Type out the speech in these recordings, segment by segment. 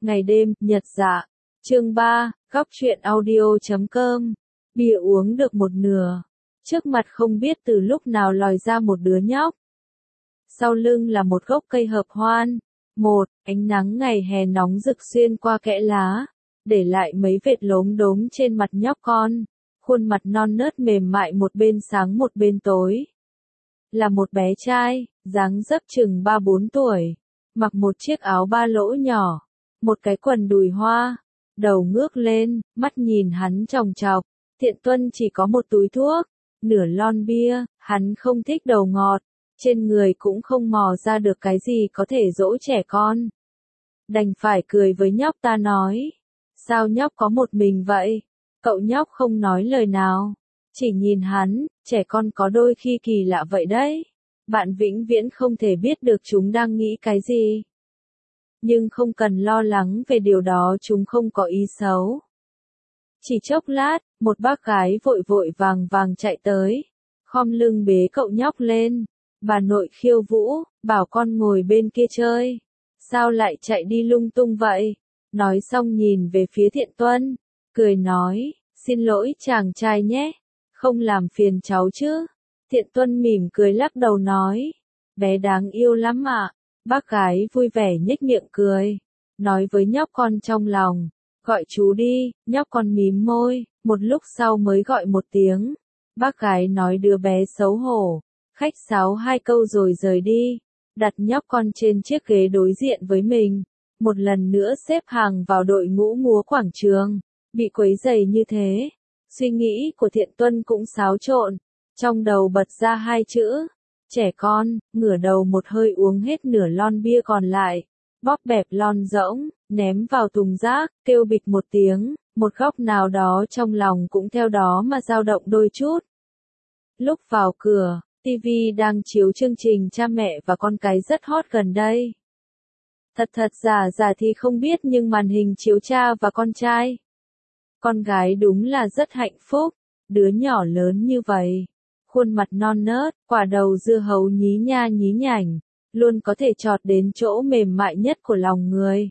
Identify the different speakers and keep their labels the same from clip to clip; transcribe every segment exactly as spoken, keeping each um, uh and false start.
Speaker 1: Ngày đêm, nhật dạ. Chương ba, góc truyện audio chấm com. Bia uống được một nửa. Trước mặt không biết từ lúc nào lòi ra một đứa nhóc. Sau lưng là một gốc cây hợp hoan. Một, ánh nắng ngày hè nóng rực xuyên qua kẽ lá, để lại mấy vệt lốm đốm trên mặt nhóc con. Khuôn mặt non nớt mềm mại một bên sáng một bên tối. Là một bé trai, dáng dấp chừng ba bốn tuổi. Mặc một chiếc áo ba lỗ nhỏ, một cái quần đùi hoa, đầu ngước lên, mắt nhìn hắn chòng chọc. Thiện Tuân chỉ có một túi thuốc, nửa lon bia, hắn không thích đầu ngọt, trên người cũng không mò ra được cái gì có thể dỗ trẻ con. Đành phải cười với nhóc ta nói, sao nhóc có một mình vậy? Cậu nhóc không nói lời nào, chỉ nhìn hắn, trẻ con có đôi khi kỳ lạ vậy đấy. Bạn vĩnh viễn không thể biết được chúng đang nghĩ cái gì. Nhưng không cần lo lắng về điều đó, chúng không có ý xấu. Chỉ chốc lát, một bác gái vội vội vàng vàng chạy tới, khom lưng bế cậu nhóc lên. Bà nội khiêu vũ, bảo con ngồi bên kia chơi. Sao lại chạy đi lung tung vậy? Nói xong nhìn về phía Thiện Tuân, cười nói, xin lỗi chàng trai nhé, không làm phiền cháu chứ. Thiện Tuân mỉm cười lắc đầu nói, bé đáng yêu lắm ạ. Bác gái vui vẻ nhếch miệng cười, nói với nhóc con trong lòng, gọi chú đi. Nhóc con mím môi, một lúc sau mới gọi một tiếng. Bác gái nói đứa bé xấu hổ, khách sáo hai câu rồi rời đi, đặt nhóc con trên chiếc ghế đối diện với mình. Một lần nữa xếp hàng vào đội ngũ múa quảng trường, bị quấy rầy như thế. Suy nghĩ của Thiện Tuân cũng xáo trộn, trong đầu bật ra hai chữ, trẻ con, ngửa đầu một hơi uống hết nửa lon bia còn lại, bóp bẹp lon rỗng, ném vào thùng rác, kêu bịch một tiếng, một góc nào đó trong lòng cũng theo đó mà dao động đôi chút. Lúc vào cửa, ti vi đang chiếu chương trình Cha mẹ và con cái rất hot gần đây. Thật thật giả giả thì không biết nhưng màn hình chiếu cha và con trai. Con gái đúng là rất hạnh phúc, đứa nhỏ lớn như vậy. Khuôn mặt non nớt, quả đầu dưa hấu nhí nha nhí nhảnh, luôn có thể chọt đến chỗ mềm mại nhất của lòng người.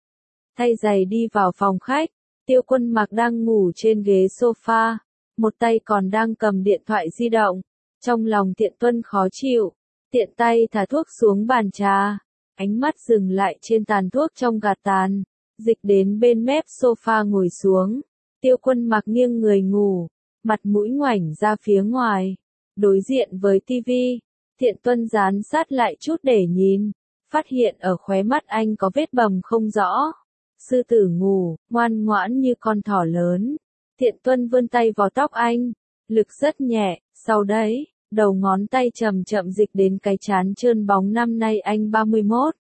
Speaker 1: Thay giày đi vào phòng khách, Tiêu Quân Mặc đang ngủ trên ghế sofa, một tay còn đang cầm điện thoại di động. Trong lòng Thiện Tuân khó chịu, tiện tay thả thuốc xuống bàn trà, ánh mắt dừng lại trên tàn thuốc trong gạt tàn, dịch đến bên mép sofa ngồi xuống. Tiêu Quân Mặc nghiêng người ngủ, mặt mũi ngoảnh ra phía ngoài, đối diện với tivi. Thiện Tuân dán sát lại chút để nhìn, phát hiện ở khóe mắt anh có vết bầm không rõ. Sư tử ngủ, ngoan ngoãn như con thỏ lớn. Thiện Tuân vươn tay vào tóc anh, lực rất nhẹ, sau đấy, đầu ngón tay chậm chậm dịch đến cái trán trơn bóng. Năm nay anh ba mươi mốt.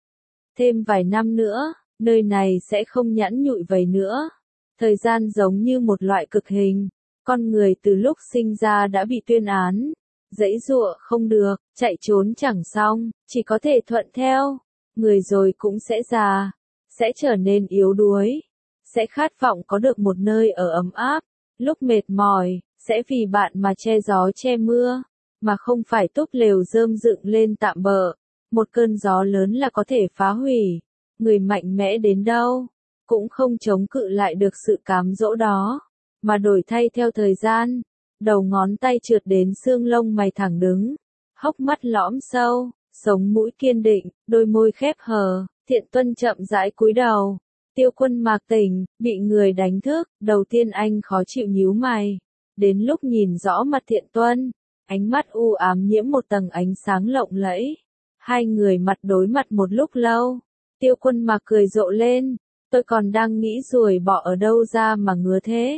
Speaker 1: Thêm vài năm nữa, nơi này sẽ không nhẵn nhụi vậy nữa. Thời gian giống như một loại cực hình, con người từ lúc sinh ra đã bị tuyên án. Giãy giụa không được, chạy trốn chẳng xong, chỉ có thể thuận theo. Người rồi cũng sẽ già, sẽ trở nên yếu đuối, sẽ khát vọng có được một nơi ở ấm áp. Lúc mệt mỏi, sẽ vì bạn mà che gió che mưa, mà không phải túp lều rơm dựng lên tạm bợ. Một cơn gió lớn là có thể phá hủy. Người mạnh mẽ đến đâu, cũng không chống cự lại được sự cám dỗ đó, mà đổi thay theo thời gian. Đầu ngón tay trượt đến xương lông mày thẳng đứng, hốc mắt lõm sâu, sống mũi kiên định, đôi môi khép hờ. Thiện Tuân chậm rãi cúi đầu. Tiêu Quân Mặc tỉnh, bị người đánh thức, đầu tiên anh khó chịu nhíu mày. Đến lúc nhìn rõ mặt Thiện Tuân, ánh mắt u ám nhiễm một tầng ánh sáng lộng lẫy. Hai người mặt đối mặt một lúc lâu. Tiêu Quân Mặc cười rộ lên, tôi còn đang nghĩ ruồi bọ ở đâu ra mà ngứa thế.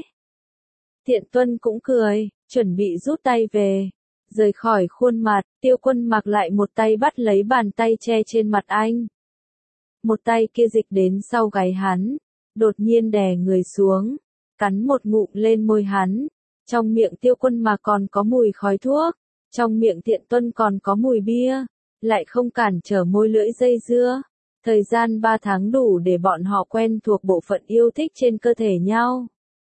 Speaker 1: Thiện Tuân cũng cười, chuẩn bị rút tay về. Rời khỏi khuôn mặt, Tiêu Quân Mặc lại một tay bắt lấy bàn tay che trên mặt anh. Một tay kia dịch đến sau gáy hắn, đột nhiên đè người xuống, cắn một ngụm lên môi hắn. Trong miệng Tiêu Quân Mặc còn có mùi khói thuốc, trong miệng Thiện Tuân còn có mùi bia, lại không cản trở môi lưỡi dây dưa. Thời gian ba tháng đủ để bọn họ quen thuộc bộ phận yêu thích trên cơ thể nhau.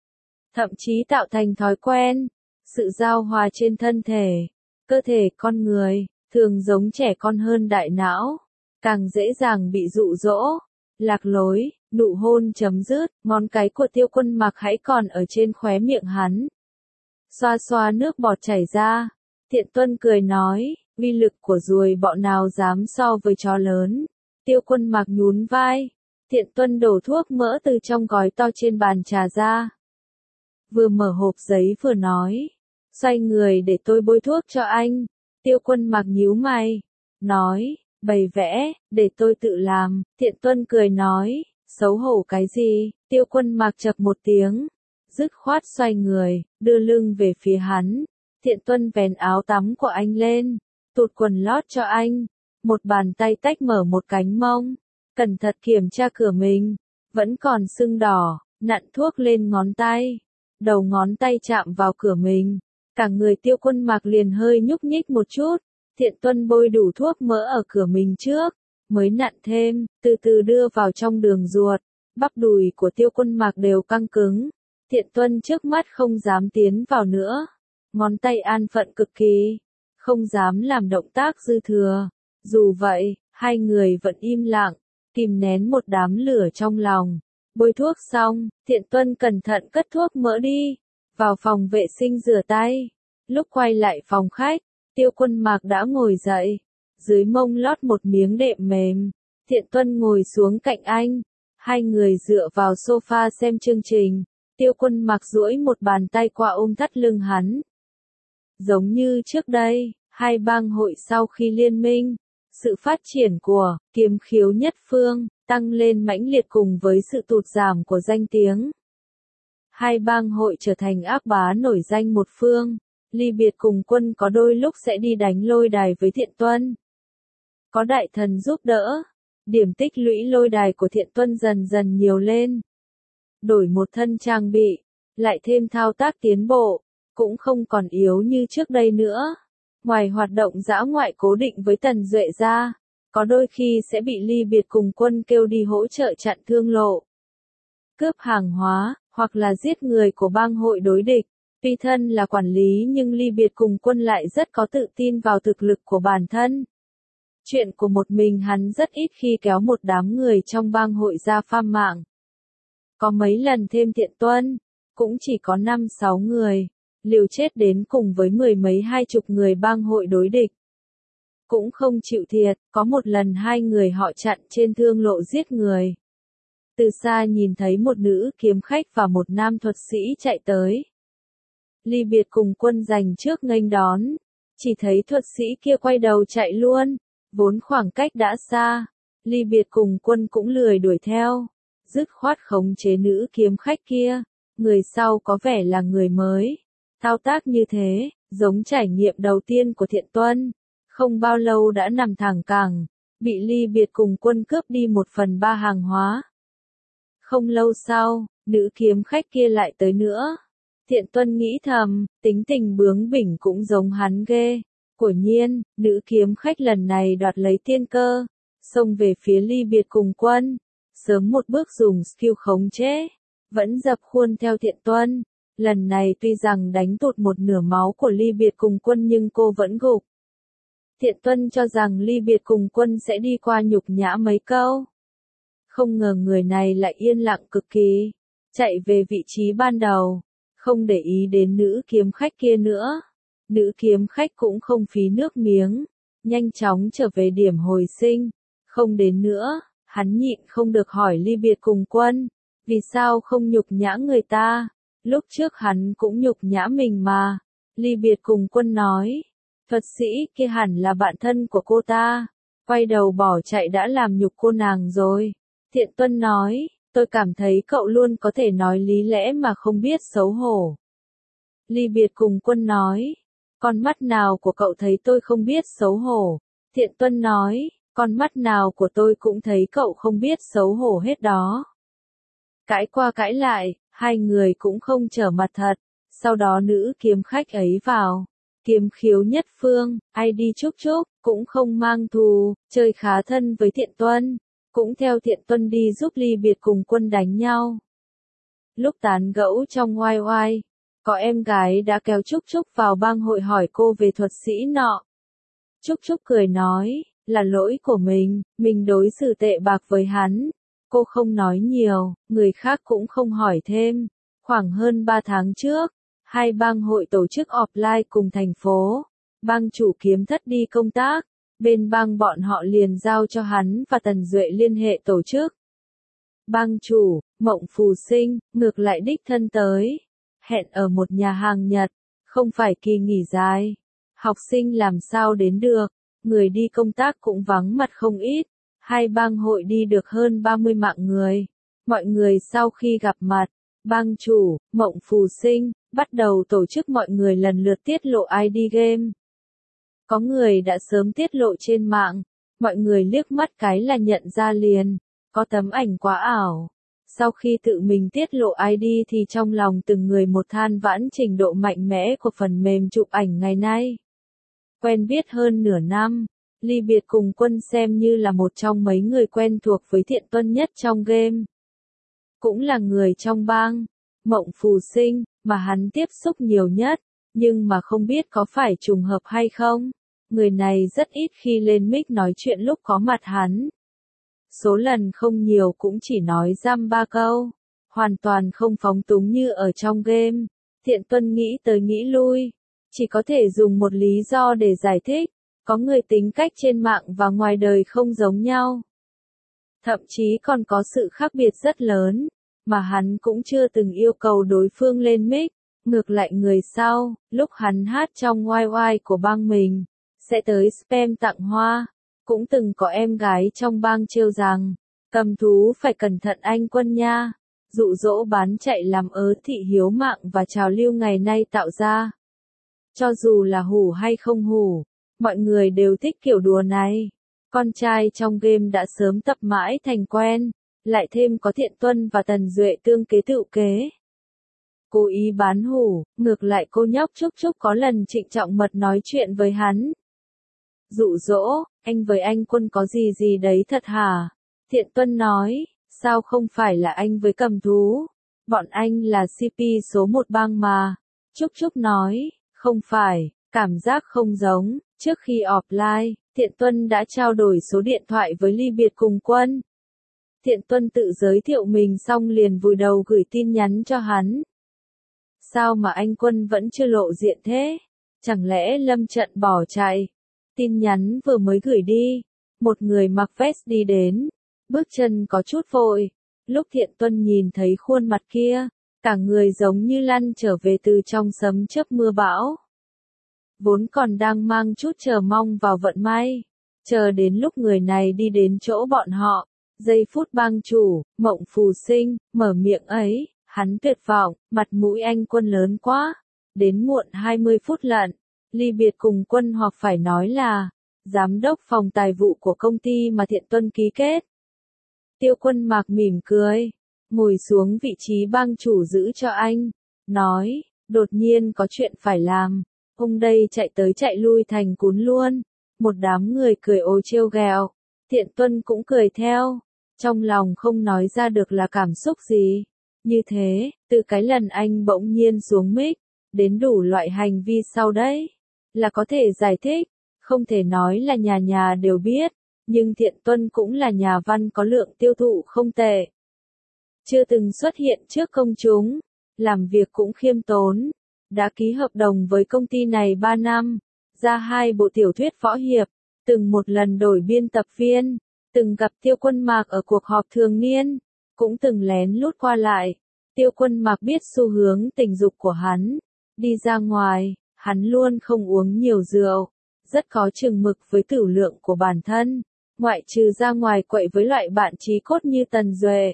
Speaker 1: Thậm chí tạo thành thói quen, sự giao hòa trên thân thể. Cơ thể con người, thường giống trẻ con hơn đại não, càng dễ dàng bị dụ dỗ, Lạc lối, nụ hôn chấm dứt, ngón cái của Tiêu Quân Mặc hãy còn ở trên khóe miệng hắn. Xoa xoa nước bọt chảy ra, Thiện Tuân cười nói, uy lực của ruồi bọ nào dám so với chó lớn. Tiêu Quân Mặc nhún vai, Thiện Tuân đổ thuốc mỡ từ trong gói to trên bàn trà ra. Vừa mở hộp giấy vừa nói, xoay người để tôi bôi thuốc cho anh. Tiêu Quân Mặc nhíu mày, nói, bày vẽ, để tôi tự làm. Thiện Tuân cười nói, xấu hổ cái gì? Tiêu Quân Mặc chậc một tiếng, dứt khoát xoay người, đưa lưng về phía hắn. Thiện Tuân vén áo tắm của anh lên, tụt quần lót cho anh, một bàn tay tách mở một cánh mông, cẩn thận kiểm tra cửa mình, vẫn còn sưng đỏ, nặn thuốc lên ngón tay, đầu ngón tay chạm vào cửa mình, cả người Tiêu Quân Mặc liền hơi nhúc nhích một chút. Thiện Tuân bôi đủ thuốc mỡ ở cửa mình trước, mới nặn thêm, từ từ đưa vào trong đường ruột, bắp đùi của Tiêu Quân Mặc đều căng cứng. Thiện Tuân trước mắt không dám tiến vào nữa, ngón tay an phận cực kỳ, không dám làm động tác dư thừa. Dù vậy, hai người vẫn im lặng, kìm nén một đám lửa trong lòng. Bôi thuốc xong, Thiện Tuân cẩn thận cất thuốc mỡ đi, vào phòng vệ sinh rửa tay. Lúc quay lại phòng khách, Tiêu Quân Mặc đã ngồi dậy, dưới mông lót một miếng đệm mềm. Thiện Tuân ngồi xuống cạnh anh, hai người dựa vào sofa xem chương trình. Tiêu Quân Mặc duỗi một bàn tay qua ôm thắt lưng hắn. Giống như trước đây, hai bang hội sau khi liên minh, sự phát triển của Kiếm Khiếu nhất phương tăng lên mãnh liệt cùng với sự tụt giảm của danh tiếng. Hai bang hội trở thành ác bá nổi danh một phương. Ly Biệt cùng Quân có đôi lúc sẽ đi đánh lôi đài với Thiện Tuân. Có đại thần giúp đỡ, điểm tích lũy lôi đài của Thiện Tuân dần dần nhiều lên. Đổi một thân trang bị, lại thêm thao tác tiến bộ, cũng không còn yếu như trước đây nữa. Ngoài hoạt động dã ngoại cố định với Tần Duệ ra, có đôi khi sẽ bị Ly Biệt cùng Quân kêu đi hỗ trợ chặn thương lộ, cướp hàng hóa, hoặc là giết người của bang hội đối địch. Tuy thân là quản lý nhưng Ly Biệt cùng Quân lại rất có tự tin vào thực lực của bản thân. Chuyện của một mình hắn rất ít khi kéo một đám người trong bang hội ra pham mạng. Có mấy lần thêm Thiện Tuân, cũng chỉ có năm sáu người, liều chết đến cùng với mười mấy hai chục người bang hội đối địch. Cũng không chịu thiệt, có một lần hai người họ chặn trên thương lộ giết người. Từ xa nhìn thấy một nữ kiếm khách và một nam thuật sĩ chạy tới. Ly Biệt cùng Quân giành trước nghênh đón, chỉ thấy thuật sĩ kia quay đầu chạy luôn, vốn khoảng cách đã xa, Ly Biệt cùng Quân cũng lười đuổi theo, dứt khoát khống chế nữ kiếm khách kia, người sau có vẻ là người mới. Thao tác như thế, giống trải nghiệm đầu tiên của Thiện Tuân, không bao lâu đã nằm thẳng cẳng, bị Ly Biệt cùng Quân cướp đi một phần ba hàng hóa. Không lâu sau, nữ kiếm khách kia lại tới nữa. Thiện Tuân nghĩ thầm, tính tình bướng bỉnh cũng giống hắn ghê. Quả nhiên, nữ kiếm khách lần này đoạt lấy tiên cơ, xông về phía Ly Biệt cùng Quân, sớm một bước dùng skill khống chế, vẫn dập khuôn theo Thiện Tuân. Lần này tuy rằng đánh tụt một nửa máu của Ly Biệt cùng Quân nhưng cô vẫn gục. Thiện Tuân cho rằng Ly Biệt cùng Quân sẽ đi qua nhục nhã mấy câu. Không ngờ người này lại yên lặng cực kỳ, chạy về vị trí ban đầu, không để ý đến nữ kiếm khách kia nữa. Nữ kiếm khách cũng không phí nước miếng, nhanh chóng trở về điểm hồi sinh. Không đến nữa, hắn nhịn không được hỏi Ly Biệt cùng Quân, vì sao không nhục nhã người ta? Lúc trước hắn cũng nhục nhã mình mà. Ly Biệt cùng Quân nói, thuật sĩ kia hẳn là bạn thân của cô ta, quay đầu bỏ chạy đã làm nhục cô nàng rồi. Thiện Tuân nói, tôi cảm thấy cậu luôn có thể nói lý lẽ mà không biết xấu hổ. Ly Biệt cùng Quân nói, con mắt nào của cậu thấy tôi không biết xấu hổ? Thiện Tuân nói, con mắt nào của tôi cũng thấy cậu không biết xấu hổ hết đó. Cãi qua cãi lại, hai người cũng không trở mặt thật. Sau đó nữ kiếm khách ấy vào. Kiếm Khiếu nhất phương, ai đi Trúc Trúc, cũng không mang thù, chơi khá thân với Thiện Tuân. Cũng theo Thiện Tuân đi giúp Ly Biệt cùng Quân đánh nhau. Lúc tán gẫu trong oai oai, có em gái đã kéo Trúc Trúc vào bang hội hỏi cô về thuật sĩ nọ. Trúc Trúc cười nói, là lỗi của mình, mình đối xử tệ bạc với hắn. Cô không nói nhiều, người khác cũng không hỏi thêm. Khoảng hơn ba tháng trước, hai bang hội tổ chức offline cùng thành phố. Bang chủ Kiếm Thất đi công tác, bên bang bọn họ liền giao cho hắn và Tần Duệ liên hệ tổ chức. Bang chủ, Mộng Phù Sinh, ngược lại đích thân tới. Hẹn ở một nhà hàng Nhật, không phải kỳ nghỉ dài. Học sinh làm sao đến được, người đi công tác cũng vắng mặt không ít. Hai bang hội đi được hơn ba mươi mạng người. Mọi người sau khi gặp mặt, bang chủ, Mộng Phù Sinh, bắt đầu tổ chức mọi người lần lượt tiết lộ i đê game. Có người đã sớm tiết lộ trên mạng, mọi người liếc mắt cái là nhận ra liền, có tấm ảnh quá ảo. Sau khi tự mình tiết lộ i đê thì trong lòng từng người một than vãn trình độ mạnh mẽ của phần mềm chụp ảnh ngày nay. Quen biết hơn nửa năm, ly biệt cùng Quân xem như là một trong mấy người quen thuộc với Thiện Tuân nhất trong game. Cũng là người trong bang, Mộng Phù Sinh, mà hắn tiếp xúc nhiều nhất, nhưng mà không biết có phải trùng hợp hay không. Người này rất ít khi lên mic nói chuyện lúc có mặt hắn. Số lần không nhiều cũng chỉ nói dăm ba câu, hoàn toàn không phóng túng như ở trong game. Thiện Tuân nghĩ tới nghĩ lui, chỉ có thể dùng một lý do để giải thích, có người tính cách trên mạng và ngoài đời không giống nhau. Thậm chí còn có sự khác biệt rất lớn, mà hắn cũng chưa từng yêu cầu đối phương lên mic. Ngược lại người sau, lúc hắn hát trong oai oai của bang mình, sẽ tới spam tặng hoa. Cũng từng có em gái trong bang trêu rằng, cầm thú phải cẩn thận anh Quân nha, dụ dỗ bán chạy làm ớ thị hiếu mạng và trào lưu ngày nay tạo ra. Cho dù là hủ hay không hủ, mọi người đều thích kiểu đùa này. Con trai trong game đã sớm tập mãi thành quen, lại thêm có Thiện Tuân và Tần Duệ tương kế tựu kế. Cố ý bán hủ, ngược lại cô nhóc Trúc Trúc có lần trịnh trọng mật nói chuyện với hắn. Dụ dỗ, anh với anh Quân có gì gì đấy thật hả? Thiện Tuân nói, sao không phải là anh với cầm thú? Bọn anh là xê pê số một bang mà. Trúc Trúc nói, không phải, cảm giác không giống. Trước khi offline, Thiện Tuân đã trao đổi số điện thoại với ly biệt cùng Quân. Thiện Tuân tự giới thiệu mình xong liền vùi đầu gửi tin nhắn cho hắn. Sao mà anh Quân vẫn chưa lộ diện thế? Chẳng lẽ lâm trận bỏ chạy? Tin nhắn vừa mới gửi đi, một người mặc vest đi đến, bước chân có chút vội. Lúc Thiện Tuân nhìn thấy khuôn mặt kia, cả người giống như lăn trở về từ trong sấm chớp mưa bão. Vốn còn đang mang chút chờ mong vào vận may, chờ đến lúc người này đi đến chỗ bọn họ, giây phút bang chủ, Mộng Phù Sinh, mở miệng ấy, hắn tuyệt vọng, mặt mũi anh Quân lớn quá, đến muộn hai mươi phút lận. Ly biệt cùng Quân hoặc phải nói là giám đốc phòng tài vụ của công ty mà Thiện Tuân ký kết. Tiêu Quân Mạc mỉm cười, ngồi xuống vị trí bang chủ giữ cho anh, nói, đột nhiên có chuyện phải làm, ông đây chạy tới chạy lui thành cún luôn. Một đám người cười ồ trêu ghẹo, Thiện Tuân cũng cười theo, trong lòng không nói ra được là cảm xúc gì. Như thế, từ cái lần anh bỗng nhiên xuống mic, đến đủ loại hành vi sau đấy, là có thể giải thích, không thể nói là nhà nhà đều biết, nhưng Thiện Tuân cũng là nhà văn có lượng tiêu thụ không tệ. Chưa từng xuất hiện trước công chúng, làm việc cũng khiêm tốn, đã ký hợp đồng với công ty này ba năm, ra hai bộ tiểu thuyết võ hiệp, từng một lần đổi biên tập viên, từng gặp Tiêu Quân Mạc ở cuộc họp thường niên, cũng từng lén lút qua lại. Tiêu Quân Mạc biết xu hướng tình dục của hắn, đi ra ngoài, hắn luôn không uống nhiều rượu, rất có chừng mực với tửu lượng của bản thân, ngoại trừ ra ngoài quậy với loại bạn chí cốt như Tần Duệ.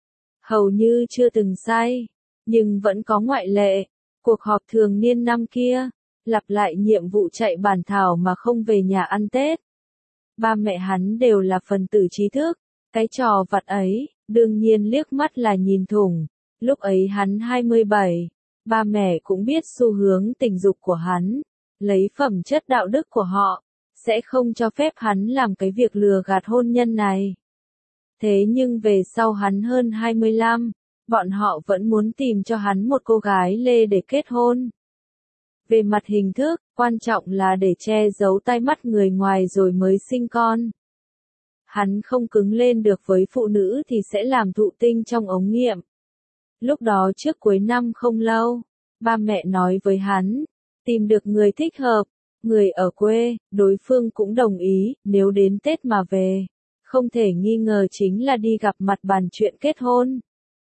Speaker 1: Hầu như chưa từng say, nhưng vẫn có ngoại lệ. Cuộc họp thường niên năm kia, lặp lại nhiệm vụ chạy bản thảo mà không về nhà ăn Tết. Ba mẹ hắn đều là phần tử trí thức, cái trò vặt ấy, đương nhiên liếc mắt là nhìn thủng. Lúc ấy hắn hai mươi bảy, ba mẹ cũng biết xu hướng tình dục của hắn, lấy phẩm chất đạo đức của họ, sẽ không cho phép hắn làm cái việc lừa gạt hôn nhân này. Thế nhưng về sau hắn hơn hai mươi lăm, bọn họ vẫn muốn tìm cho hắn một cô gái lê để kết hôn. Về mặt hình thức, quan trọng là để che giấu tai mắt người ngoài rồi mới sinh con. Hắn không cứng lên được với phụ nữ thì sẽ làm thụ tinh trong ống nghiệm. Lúc đó trước cuối năm không lâu, ba mẹ nói với hắn, tìm được người thích hợp, người ở quê, đối phương cũng đồng ý, nếu đến Tết mà về, không thể nghi ngờ chính là đi gặp mặt bàn chuyện kết hôn.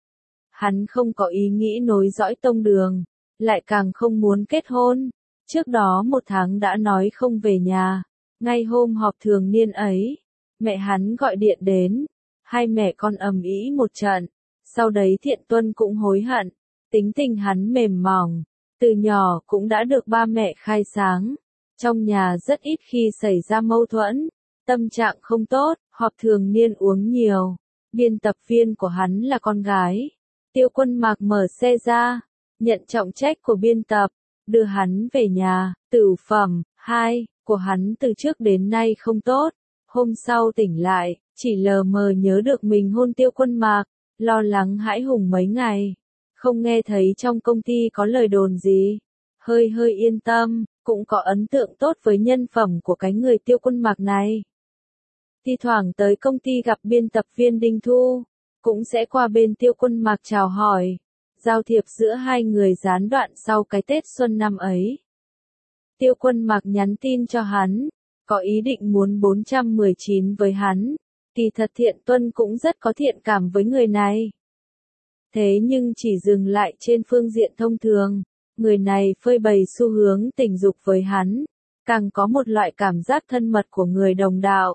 Speaker 1: Hắn không có ý nghĩ nối dõi tông đường, lại càng không muốn kết hôn. Trước đó một tháng đã nói không về nhà, ngay hôm họp thường niên ấy, mẹ hắn gọi điện đến, hai mẹ con ầm ĩ một trận, sau đấy Thiện Tuân cũng hối hận, tính tình hắn mềm mỏng, từ nhỏ cũng đã được ba mẹ khai sáng, trong nhà rất ít khi xảy ra mâu thuẫn, tâm trạng không tốt, họp thường niên uống nhiều, biên tập viên của hắn là con gái, Tiêu Quân Mạc mở xe ra, nhận trọng trách của biên tập, đưa hắn về nhà, tửu phẩm, hai, của hắn từ trước đến nay không tốt. Hôm sau tỉnh lại, chỉ lờ mờ nhớ được mình hôn Tiêu Quân Mạc, lo lắng hãi hùng mấy ngày. Không nghe thấy trong công ty có lời đồn gì. Hơi hơi yên tâm, cũng có ấn tượng tốt với nhân phẩm của cái người Tiêu Quân Mạc này. Thi thoảng tới công ty gặp biên tập viên Đinh Thu, cũng sẽ qua bên Tiêu Quân Mạc chào hỏi. Giao thiệp giữa hai người gián đoạn sau cái Tết Xuân năm ấy. Tiêu Quân Mạc nhắn tin cho hắn, có ý định muốn bốn trăm mười chín với hắn, kỳ thật Thiện Tuân cũng rất có thiện cảm với người này. Thế nhưng chỉ dừng lại trên phương diện thông thường, người này phơi bày xu hướng tình dục với hắn, càng có một loại cảm giác thân mật của người đồng đạo.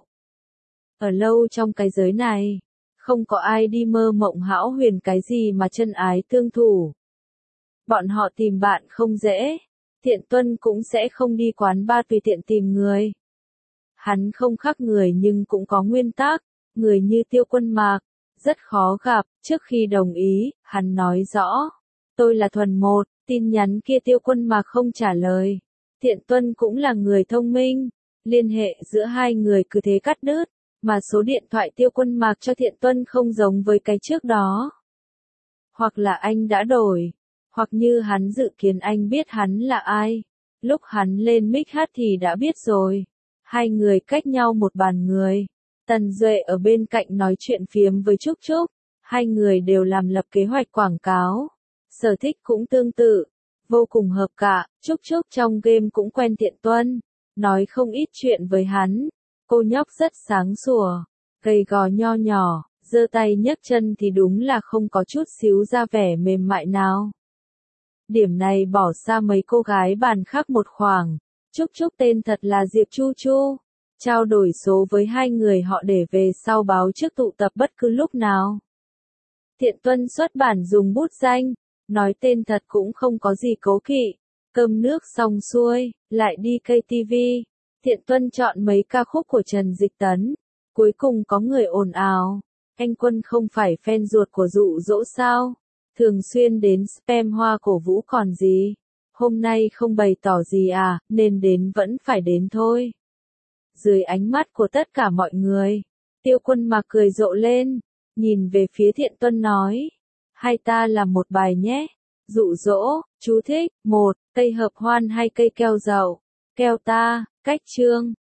Speaker 1: Ở lâu trong cái giới này, không có ai đi mơ mộng hão huyền cái gì mà chân ái tương thủ. Bọn họ tìm bạn không dễ, Thiện Tuân cũng sẽ không đi quán bar tùy tiện tìm người. Hắn không khác người nhưng cũng có nguyên tắc, người như Tiêu Quân Mạc, rất khó gặp, trước khi đồng ý, hắn nói rõ, tôi là thuần một, tin nhắn kia Tiêu Quân Mạc không trả lời. Thiện Tuân cũng là người thông minh, liên hệ giữa hai người cứ thế cắt đứt, mà số điện thoại Tiêu Quân Mạc cho Thiện Tuân không giống với cái trước đó. Hoặc là anh đã đổi, hoặc như hắn dự kiến anh biết hắn là ai, lúc hắn lên mic hát thì đã biết rồi. Hai người cách nhau một bàn người. Tần Duệ ở bên cạnh nói chuyện phiếm với Trúc Trúc. Hai người đều làm lập kế hoạch quảng cáo. Sở thích cũng tương tự. Vô cùng hợp cả. Trúc Trúc trong game cũng quen Thiện Tuân. Nói không ít chuyện với hắn. Cô nhóc rất sáng sủa. Gầy gò nho nhỏ. Giơ tay nhấc chân thì đúng là không có chút xíu ra vẻ mềm mại nào. Điểm này bỏ xa mấy cô gái bàn khác một khoảng. Trúc Trúc tên thật là Diệp Chu Chu. Trao đổi số với hai người họ để về sau báo trước tụ tập bất cứ lúc nào. Thiện Tuân xuất bản dùng bút danh, nói tên thật cũng không có gì cố kỵ. Cơm nước xong xuôi, lại đi ca tê vê. Thiện Tuân chọn mấy ca khúc của Trần Dịch Tấn. Cuối cùng có người ồn ào. Anh Quân không phải fan ruột của Dụ Dỗ sao? Thường xuyên đến spam hoa cổ vũ còn gì? Hôm nay không bày tỏ gì à, nên đến vẫn phải đến thôi. Dưới ánh mắt của tất cả mọi người, Tiêu Quân Mạc cười rộ lên, nhìn về phía Thiện Tuân nói, hai ta làm một bài nhé. Dụ dỗ, chú thích, một, cây hợp hoan hay cây keo dậu, keo ta, cách chương.